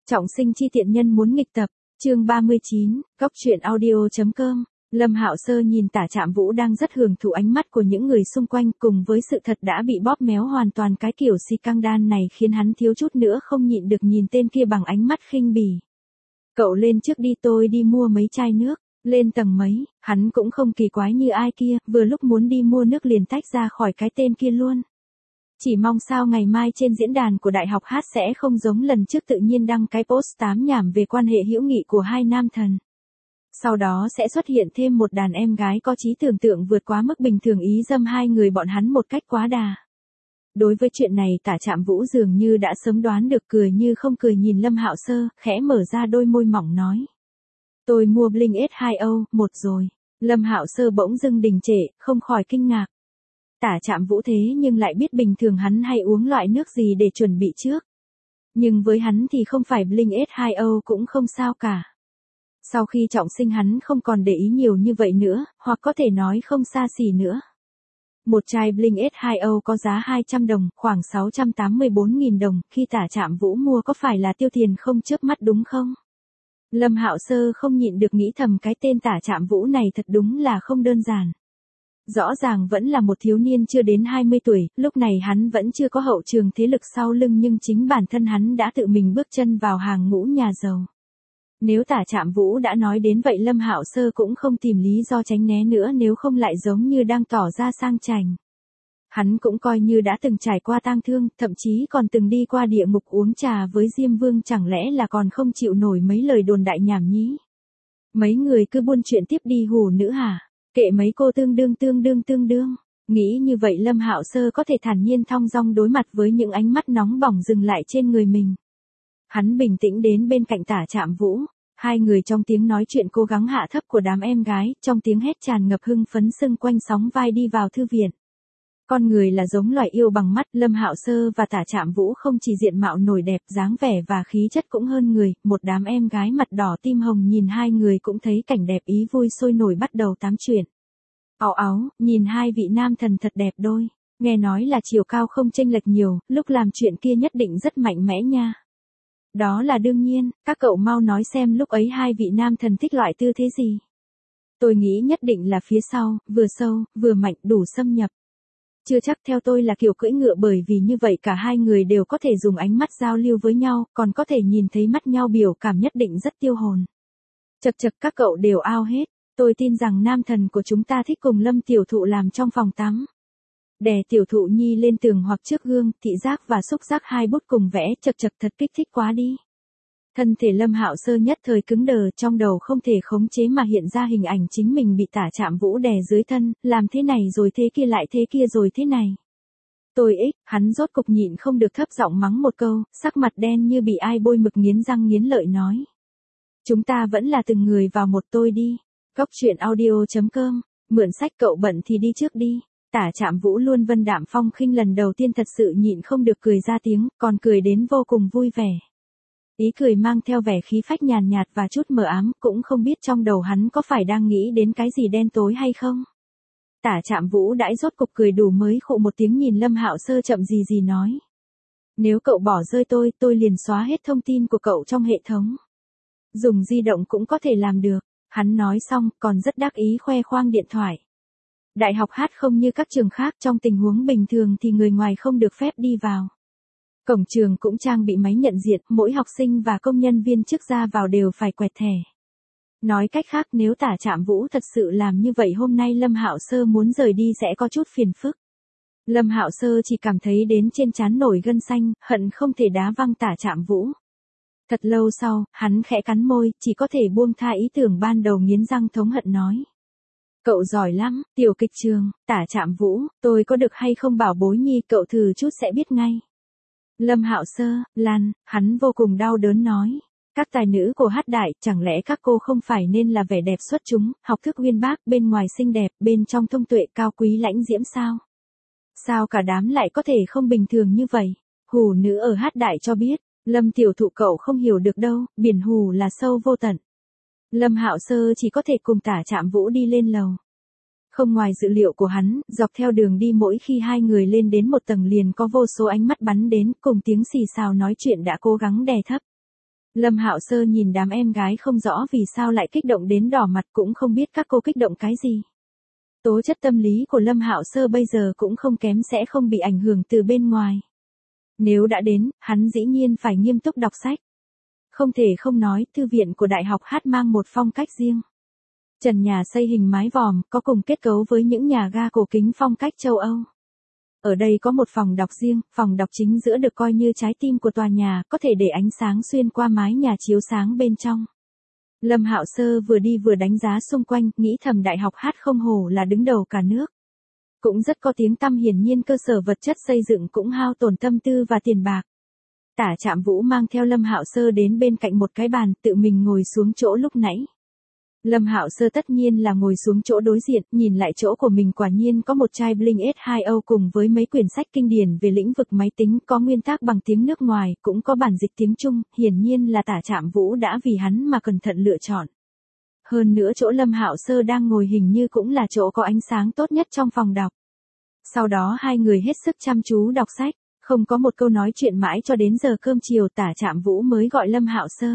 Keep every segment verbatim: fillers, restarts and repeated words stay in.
Trọng sinh chi tiện nhân muốn nghịch tập, chương ba mươi chín, góc truyện audio.com. Lâm Hạo Sơ nhìn Tả Trạm Vũ đang rất hưởng thụ ánh mắt của những người xung quanh, cùng với sự thật đã bị bóp méo hoàn toàn cái kiểu si căng đan này khiến hắn thiếu chút nữa không nhịn được nhìn tên kia bằng ánh mắt khinh bỉ. Cậu lên trước đi, tôi đi mua mấy chai nước. Lên tầng mấy, hắn cũng không kỳ quái như ai kia, vừa lúc muốn đi mua nước liền tách ra khỏi cái tên kia luôn. Chỉ mong sao ngày mai trên diễn đàn của Đại học Hát sẽ không giống lần trước tự nhiên đăng cái post tám nhảm về quan hệ hữu nghị của hai nam thần. Sau đó sẽ xuất hiện thêm một đàn em gái có trí tưởng tượng vượt quá mức bình thường ý dâm hai người bọn hắn một cách quá đà. Đối với chuyện này Tả Trạm Vũ dường như đã sớm đoán được, cười như không cười nhìn Lâm Hạo Sơ, khẽ mở ra đôi môi mỏng nói. Tôi mua Blink ét hai o, một rồi. Lâm Hạo Sơ bỗng dưng đình trệ, không khỏi kinh ngạc. Tả Trạm Vũ thế nhưng lại biết bình thường hắn hay uống loại nước gì để chuẩn bị trước. Nhưng với hắn thì không phải Blink ét hai o cũng không sao cả. Sau khi trọng sinh hắn không còn để ý nhiều như vậy nữa, hoặc có thể nói không xa xỉ nữa. Một chai Blink ét hai o có giá hai trăm đồng, khoảng sáu trăm tám mươi bốn nghìn đồng, khi Tả Trạm Vũ mua có phải là tiêu tiền không chớp mắt đúng không? Lâm Hạo Sơ không nhịn được nghĩ thầm cái tên Tả Trạm Vũ này thật đúng là không đơn giản. Rõ ràng vẫn là một thiếu niên chưa đến hai mươi tuổi, lúc này hắn vẫn chưa có hậu trường thế lực sau lưng nhưng chính bản thân hắn đã tự mình bước chân vào hàng ngũ nhà giàu. Nếu Tả Trạm Vũ đã nói đến vậy Lâm Hạo Sơ cũng không tìm lý do tránh né nữa, nếu không lại giống như đang tỏ ra sang chảnh. Hắn cũng coi như đã từng trải qua tang thương, thậm chí còn từng đi qua địa ngục uống trà với Diêm Vương, chẳng lẽ là còn không chịu nổi mấy lời đồn đại nhảm nhí. Mấy người cứ buôn chuyện tiếp đi hù nữ hả? Kệ mấy cô tương đương tương đương tương đương. Nghĩ như vậy Lâm Hạo Sơ có thể thản nhiên thong dong đối mặt với những ánh mắt nóng bỏng dừng lại trên người mình. Hắn bình tĩnh đến bên cạnh Tả Trạm Vũ. Hai người trong tiếng nói chuyện cố gắng hạ thấp của đám em gái, trong tiếng hét tràn ngập hưng phấn xưng quanh sóng vai đi vào thư viện. Con người là giống loài yêu bằng mắt, Lâm Hạo Sơ và Tả Trạm Vũ không chỉ diện mạo nổi đẹp, dáng vẻ và khí chất cũng hơn người, một đám em gái mặt đỏ tim hồng nhìn hai người cũng thấy cảnh đẹp ý vui sôi nổi bắt đầu tám chuyện. Áo áo, nhìn hai vị nam thần thật đẹp đôi, nghe nói là chiều cao không chênh lệch nhiều, lúc làm chuyện kia nhất định rất mạnh mẽ nha. Đó là đương nhiên, các cậu mau nói xem lúc ấy hai vị nam thần thích loại tư thế gì. Tôi nghĩ nhất định là phía sau, vừa sâu, vừa mạnh, đủ xâm nhập. Chưa chắc, theo tôi là kiểu cưỡi ngựa, bởi vì như vậy cả hai người đều có thể dùng ánh mắt giao lưu với nhau, còn có thể nhìn thấy mắt nhau biểu cảm nhất định rất tiêu hồn. Chật chật, các cậu đều ao hết, tôi tin rằng nam thần của chúng ta thích cùng Lâm tiểu thụ làm trong phòng tắm. Đè tiểu thụ nhi lên tường hoặc trước gương, thị giác và xúc giác hai bút cùng vẽ, chật chật thật kích thích quá đi. Thân thể Lâm Hạo Sơ nhất thời cứng đờ, trong đầu không thể khống chế mà hiện ra hình ảnh chính mình bị Tả Trạm Vũ đè dưới thân, làm thế này rồi thế kia lại thế kia rồi thế này. Tôi ích, hắn rốt cục nhịn không được thấp giọng mắng một câu, sắc mặt đen như bị ai bôi mực nghiến răng nghiến lợi nói. Chúng ta vẫn là từng người vào một, tôi đi. Góc truyện audio.com, mượn sách cậu bận thì đi trước đi. Tả Trạm Vũ luôn vân đạm phong khinh, lần đầu tiên thật sự nhịn không được cười ra tiếng, còn cười đến vô cùng vui vẻ. Ý cười mang theo vẻ khí phách nhàn nhạt và chút mờ ám, cũng không biết trong đầu hắn có phải đang nghĩ đến cái gì đen tối hay không. Tả Trạm Vũ đãi rốt cục cười đủ mới khụ một tiếng nhìn Lâm Hạo Sơ chậm gì gì nói. Nếu cậu bỏ rơi tôi, tôi liền xóa hết thông tin của cậu trong hệ thống. Dùng di động cũng có thể làm được. Hắn nói xong, còn rất đắc ý khoe khoang điện thoại. Đại học Hát không như các trường khác, trong tình huống bình thường thì người ngoài không được phép đi vào. Cổng trường cũng trang bị máy nhận diện, mỗi học sinh và công nhân viên chức ra vào đều phải quẹt thẻ. Nói cách khác, nếu Tả Trạm Vũ thật sự làm như vậy hôm nay Lâm Hạo Sơ muốn rời đi sẽ có chút phiền phức. Lâm Hạo Sơ chỉ cảm thấy đến trên trán nổi gân xanh, hận không thể đá văng Tả Trạm Vũ. Thật lâu sau, hắn khẽ cắn môi, chỉ có thể buông tha ý tưởng ban đầu, nghiến răng thống hận nói. Cậu giỏi lắm, tiểu kịch trường, Tả Trạm Vũ, tôi có được hay không bảo bối nhi, cậu thử chút sẽ biết ngay. Lâm Hạo Sơ, Lan, hắn vô cùng đau đớn nói. Các tài nữ của Hát đại, chẳng lẽ các cô không phải nên là vẻ đẹp xuất chúng, học thức uyên bác, bên ngoài xinh đẹp, bên trong thông tuệ cao quý lãnh diễm sao? Sao cả đám lại có thể không bình thường như vậy? Hù nữ ở Hát đại cho biết, Lâm tiểu thụ cậu không hiểu được đâu, biển hù là sâu vô tận. Lâm Hạo Sơ chỉ có thể cùng Tả Trạm Vũ đi lên lầu. Không ngoài dự liệu của hắn, dọc theo đường đi mỗi khi hai người lên đến một tầng liền có vô số ánh mắt bắn đến, cùng tiếng xì xào nói chuyện đã cố gắng đè thấp. Lâm Hạo Sơ nhìn đám em gái không rõ vì sao lại kích động đến đỏ mặt, cũng không biết các cô kích động cái gì. Tố chất tâm lý của Lâm Hạo Sơ bây giờ cũng không kém, sẽ không bị ảnh hưởng từ bên ngoài. Nếu đã đến, hắn dĩ nhiên phải nghiêm túc đọc sách. Không thể không nói, thư viện của Đại học Hát mang một phong cách riêng. Trần nhà xây hình mái vòm, có cùng kết cấu với những nhà ga cổ kính phong cách châu Âu. Ở đây có một phòng đọc riêng, phòng đọc chính giữa được coi như trái tim của tòa nhà, có thể để ánh sáng xuyên qua mái nhà chiếu sáng bên trong. Lâm Hạo Sơ vừa đi vừa đánh giá xung quanh, nghĩ thầm Đại học Hát không hổ là đứng đầu cả nước. Cũng rất có tiếng tăm, hiển nhiên cơ sở vật chất xây dựng cũng hao tổn tâm tư và tiền bạc. Tả Trạm Vũ mang theo Lâm Hạo Sơ đến bên cạnh một cái bàn, tự mình ngồi xuống chỗ lúc nãy. Lâm Hạo Sơ tất nhiên là ngồi xuống chỗ đối diện, nhìn lại chỗ của mình, quả nhiên có một chai Blink S hai O cùng với mấy quyển sách kinh điển về lĩnh vực máy tính, có nguyên tác bằng tiếng nước ngoài, cũng có bản dịch tiếng Trung, hiển nhiên là Tả Trạm Vũ đã vì hắn mà cẩn thận lựa chọn. Hơn nữa chỗ Lâm Hạo Sơ đang ngồi hình như cũng là chỗ có ánh sáng tốt nhất trong phòng đọc. Sau đó hai người hết sức chăm chú đọc sách, không có một câu nói chuyện mãi cho đến giờ cơm chiều Tả Trạm Vũ mới gọi Lâm Hạo Sơ.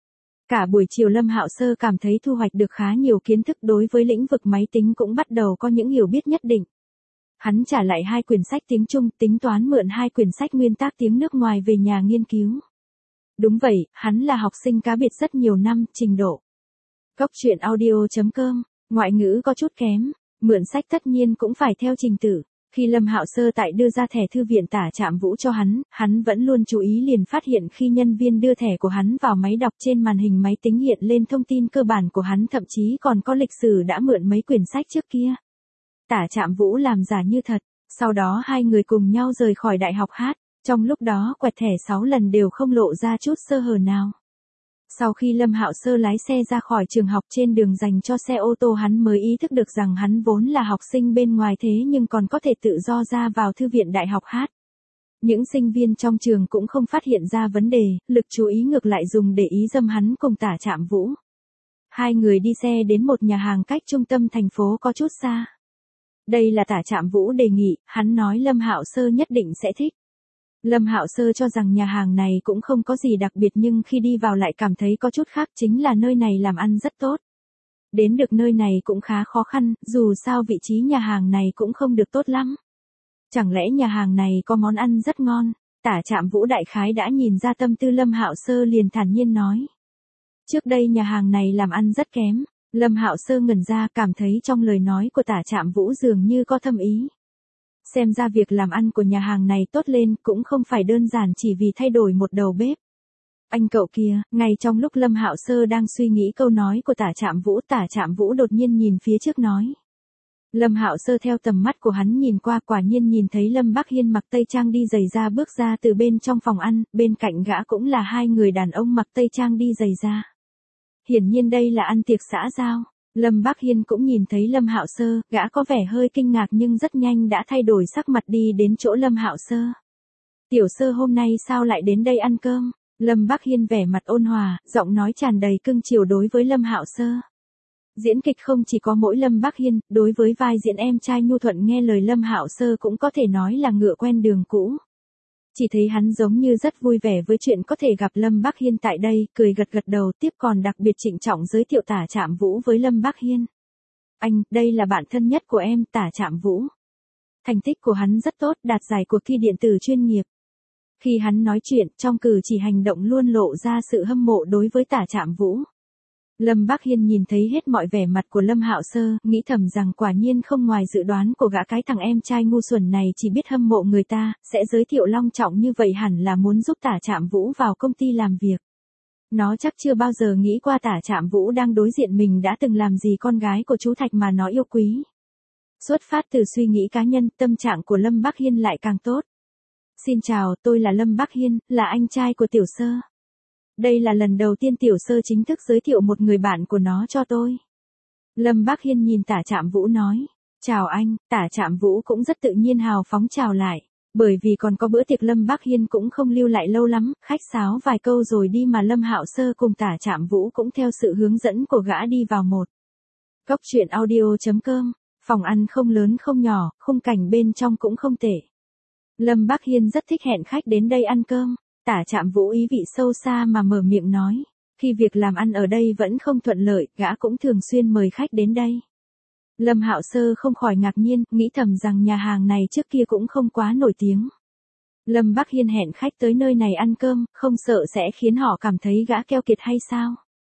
Cả buổi chiều Lâm Hạo Sơ cảm thấy thu hoạch được khá nhiều kiến thức, đối với lĩnh vực máy tính cũng bắt đầu có những hiểu biết nhất định. Hắn trả lại hai quyển sách tiếng Trung, tính toán mượn hai quyển sách nguyên tác tiếng nước ngoài về nhà nghiên cứu. Đúng vậy, hắn là học sinh cá biệt rất nhiều năm, trình độ. Cốc truyện audio chấm com, ngoại ngữ có chút kém, mượn sách tất nhiên cũng phải theo trình tự. Khi Lâm Hạo Sơ tại đưa ra thẻ thư viện Tả Trạm Vũ cho hắn, hắn vẫn luôn chú ý, liền phát hiện khi nhân viên đưa thẻ của hắn vào máy đọc, trên màn hình máy tính hiện lên thông tin cơ bản của hắn, thậm chí còn có lịch sử đã mượn mấy quyển sách trước kia. Tả Trạm Vũ làm giả như thật, sau đó hai người cùng nhau rời khỏi Đại học Hát, trong lúc đó quẹt thẻ sáu lần đều không lộ ra chút sơ hở nào. Sau khi Lâm Hạo Sơ lái xe ra khỏi trường học, trên đường dành cho xe ô tô, hắn mới ý thức được rằng hắn vốn là học sinh bên ngoài thế nhưng còn có thể tự do ra vào thư viện Đại học Hát. Những sinh viên trong trường cũng không phát hiện ra vấn đề, lực chú ý ngược lại dùng để ý dâm hắn cùng Tả Trạm Vũ. Hai người đi xe đến một nhà hàng cách trung tâm thành phố có chút xa. Đây là Tả Trạm Vũ đề nghị, hắn nói Lâm Hạo Sơ nhất định sẽ thích. Lâm Hạo Sơ cho rằng nhà hàng này cũng không có gì đặc biệt, nhưng khi đi vào lại cảm thấy có chút khác, chính là nơi này làm ăn rất tốt. Đến được nơi này cũng khá khó khăn, dù sao vị trí nhà hàng này cũng không được tốt lắm. Chẳng lẽ nhà hàng này có món ăn rất ngon? Tả Trạm Vũ đại khái đã nhìn ra tâm tư Lâm Hạo Sơ, liền thản nhiên nói. Trước đây nhà hàng này làm ăn rất kém. Lâm Hạo Sơ ngẩn ra, cảm thấy trong lời nói của Tả Trạm Vũ dường như có thâm ý. Xem ra việc làm ăn của nhà hàng này tốt lên cũng không phải đơn giản chỉ vì thay đổi một đầu bếp. Anh cậu kia, ngay trong lúc Lâm Hạo Sơ đang suy nghĩ câu nói của Tả Trạm Vũ, Tả Trạm Vũ đột nhiên nhìn phía trước nói. Lâm Hạo Sơ theo tầm mắt của hắn nhìn qua, quả nhiên nhìn thấy Lâm Bắc Hiên mặc tây trang đi giày da bước ra từ bên trong phòng ăn, bên cạnh gã cũng là hai người đàn ông mặc tây trang đi giày da. Hiển nhiên đây là ăn tiệc xã giao. Lâm Bắc Hiên cũng nhìn thấy Lâm Hạo Sơ, gã có vẻ hơi kinh ngạc nhưng rất nhanh đã thay đổi sắc mặt đi đến chỗ Lâm Hạo Sơ. Tiểu Sơ hôm nay sao lại đến đây ăn cơm? Lâm Bắc Hiên vẻ mặt ôn hòa, giọng nói tràn đầy cưng chiều đối với Lâm Hạo Sơ. Diễn kịch không chỉ có mỗi Lâm Bắc Hiên, đối với vai diễn em trai nhu thuận nghe lời Lâm Hạo Sơ cũng có thể nói là ngựa quen đường cũ. Chỉ thấy hắn giống như rất vui vẻ với chuyện có thể gặp Lâm Bắc Hiên tại đây, cười gật gật đầu, tiếp còn đặc biệt trịnh trọng giới thiệu Tả Trạm Vũ với Lâm Bắc Hiên. Anh, đây là bạn thân nhất của em, Tả Trạm Vũ. Thành tích của hắn rất tốt, đạt giải cuộc thi điện tử chuyên nghiệp. Khi hắn nói chuyện, trong cử chỉ hành động luôn lộ ra sự hâm mộ đối với Tả Trạm Vũ. Lâm Bắc Hiên nhìn thấy hết mọi vẻ mặt của Lâm Hạo Sơ, nghĩ thầm rằng quả nhiên không ngoài dự đoán của gã, cái thằng em trai ngu xuẩn này chỉ biết hâm mộ người ta, sẽ giới thiệu long trọng như vậy hẳn là muốn giúp Tả Trạm Vũ vào công ty làm việc. Nó chắc chưa bao giờ nghĩ qua Tả Trạm Vũ đang đối diện mình đã từng làm gì con gái của chú Thạch mà nó yêu quý. Xuất phát từ suy nghĩ cá nhân, tâm trạng của Lâm Bắc Hiên lại càng tốt. Xin chào, tôi là Lâm Bắc Hiên, là anh trai của Tiểu Sơ. Đây là lần đầu tiên Tiểu Sơ chính thức giới thiệu một người bạn của nó cho tôi. Lâm Bắc Hiên nhìn Tả Trạm Vũ nói. Chào anh, Tả Trạm Vũ cũng rất tự nhiên hào phóng chào lại. Bởi vì còn có bữa tiệc Lâm Bắc Hiên cũng không lưu lại lâu lắm, khách sáo vài câu rồi đi mà Lâm Hạo Sơ cùng Tả Trạm Vũ cũng theo sự hướng dẫn của gã đi vào một. Cốc truyện audio chấm com, phòng ăn không lớn không nhỏ, khung cảnh bên trong cũng không tệ. Lâm Bắc Hiên rất thích hẹn khách đến đây ăn cơm. Tả Trạm Vũ ý vị sâu xa mà mở miệng nói. Khi việc làm ăn ở đây vẫn không thuận lợi, gã cũng thường xuyên mời khách đến đây. Lâm Hạo Sơ không khỏi ngạc nhiên, nghĩ thầm rằng nhà hàng này trước kia cũng không quá nổi tiếng. Lâm Bắc Hiên hẹn khách tới nơi này ăn cơm, không sợ sẽ khiến họ cảm thấy gã keo kiệt hay sao?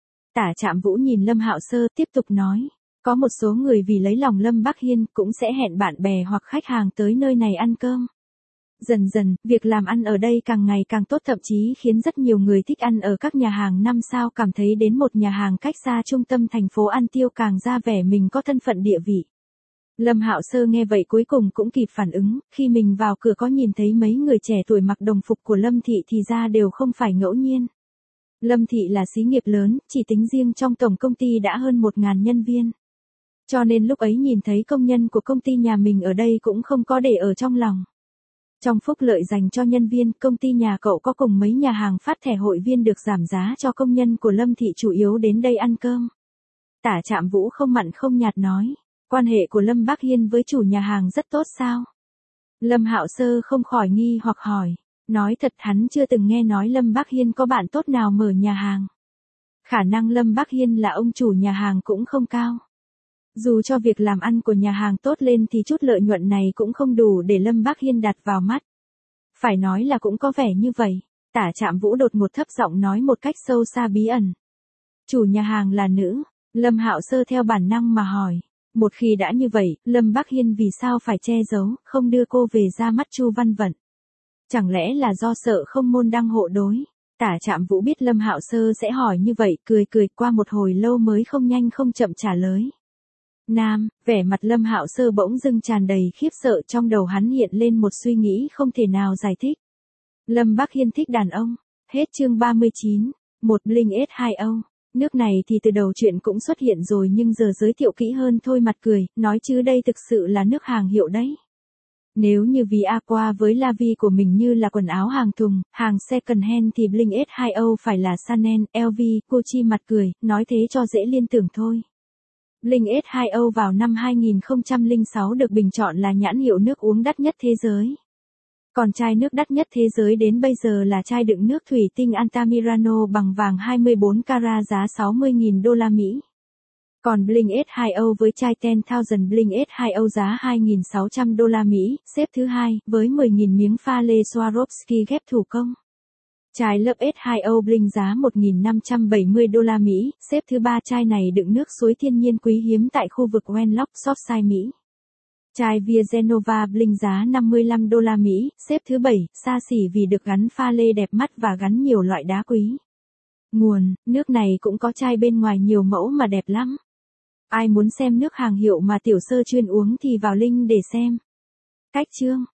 Tả Trạm Vũ nhìn Lâm Hạo Sơ tiếp tục nói. Có một số người vì lấy lòng Lâm Bắc Hiên cũng sẽ hẹn bạn bè hoặc khách hàng tới nơi này ăn cơm. Dần dần, việc làm ăn ở đây càng ngày càng tốt, thậm chí khiến rất nhiều người thích ăn ở các nhà hàng năm sao cảm thấy đến một nhà hàng cách xa trung tâm thành phố ăn tiêu càng ra vẻ mình có thân phận địa vị. Lâm Hạo Sơ nghe vậy cuối cùng cũng kịp phản ứng, khi mình vào cửa có nhìn thấy mấy người trẻ tuổi mặc đồng phục của Lâm Thị thì ra đều không phải ngẫu nhiên. Lâm Thị là xí nghiệp lớn, chỉ tính riêng trong tổng công ty đã hơn một ngàn nhân viên. Cho nên lúc ấy nhìn thấy công nhân của công ty nhà mình ở đây cũng không có để ở trong lòng. Trong phúc lợi dành cho nhân viên, công ty nhà cậu có cùng mấy nhà hàng phát thẻ hội viên được giảm giá cho công nhân của Lâm Thị chủ yếu đến đây ăn cơm. Tả Trạm Vũ không mặn không nhạt nói, quan hệ của Lâm Bắc Hiên với chủ nhà hàng rất tốt sao? Lâm Hạo Sơ không khỏi nghi hoặc hỏi, nói thật hắn chưa từng nghe nói Lâm Bắc Hiên có bạn tốt nào mở nhà hàng. Khả năng Lâm Bắc Hiên là ông chủ nhà hàng cũng không cao. Dù cho việc làm ăn của nhà hàng tốt lên thì chút lợi nhuận này cũng không đủ để Lâm Bắc Hiên đặt vào mắt. Phải nói là cũng có vẻ như vậy. Tả Trạm Vũ đột ngột thấp giọng nói một cách sâu xa bí ẩn. Chủ nhà hàng là nữ. Lâm Hạo Sơ theo bản năng mà hỏi. Một khi đã như vậy, Lâm Bắc Hiên vì sao phải che giấu, không đưa cô về ra mắt Chu Văn Vận? Chẳng lẽ là do sợ không môn đăng hộ đối? Tả Trạm Vũ biết Lâm Hạo Sơ sẽ hỏi như vậy, cười cười qua một hồi lâu mới không nhanh không chậm trả lời. Nam, vẻ mặt Lâm Hạo Sơ bỗng dưng tràn đầy khiếp sợ, trong đầu hắn hiện lên một suy nghĩ không thể nào giải thích. Lâm Bắc Hiên thích đàn ông. Hết chương ba mươi chín. Một Blink ét hai o. Nước này thì từ đầu chuyện cũng xuất hiện rồi nhưng giờ giới thiệu kỹ hơn thôi mặt cười, nói chứ đây thực sự là nước hàng hiệu đấy. Nếu như vì Aqua với La Vie của mình như là quần áo hàng thùng, hàng second hand thì Blink ét hai o phải là Chanel, L V, Gucci mặt cười, nói thế cho dễ liên tưởng thôi. Blink ét hai o vào năm hai nghìn không trăm lẻ sáu được bình chọn là nhãn hiệu nước uống đắt nhất thế giới. Còn chai nước đắt nhất thế giới đến bây giờ là chai đựng nước thủy tinh Altamirano bằng vàng hai mươi bốn carat giá sáu mươi nghìn đô la Mỹ. Còn Blink ét hai o với chai ten thousand Blink ét hai o giá hai nghìn sáu trăm đô la Mỹ, xếp thứ hai, với mười nghìn miếng pha lê Swarovski ghép thủ công. Chai Love ét hai o Blink giá một nghìn năm trăm bảy mươi đô la Mỹ, xếp thứ ba, chai này đựng nước suối thiên nhiên quý hiếm tại khu vực Wenlock, Shropshire, Mỹ. Chai Via Genova Blink giá năm mươi lăm đô la Mỹ, xếp thứ bảy, xa xỉ vì được gắn pha lê đẹp mắt và gắn nhiều loại đá quý. Nguồn, nước này cũng có chai bên ngoài nhiều mẫu mà đẹp lắm. Ai muốn xem nước hàng hiệu mà tiểu sơ chuyên uống thì vào link để xem. Cách chương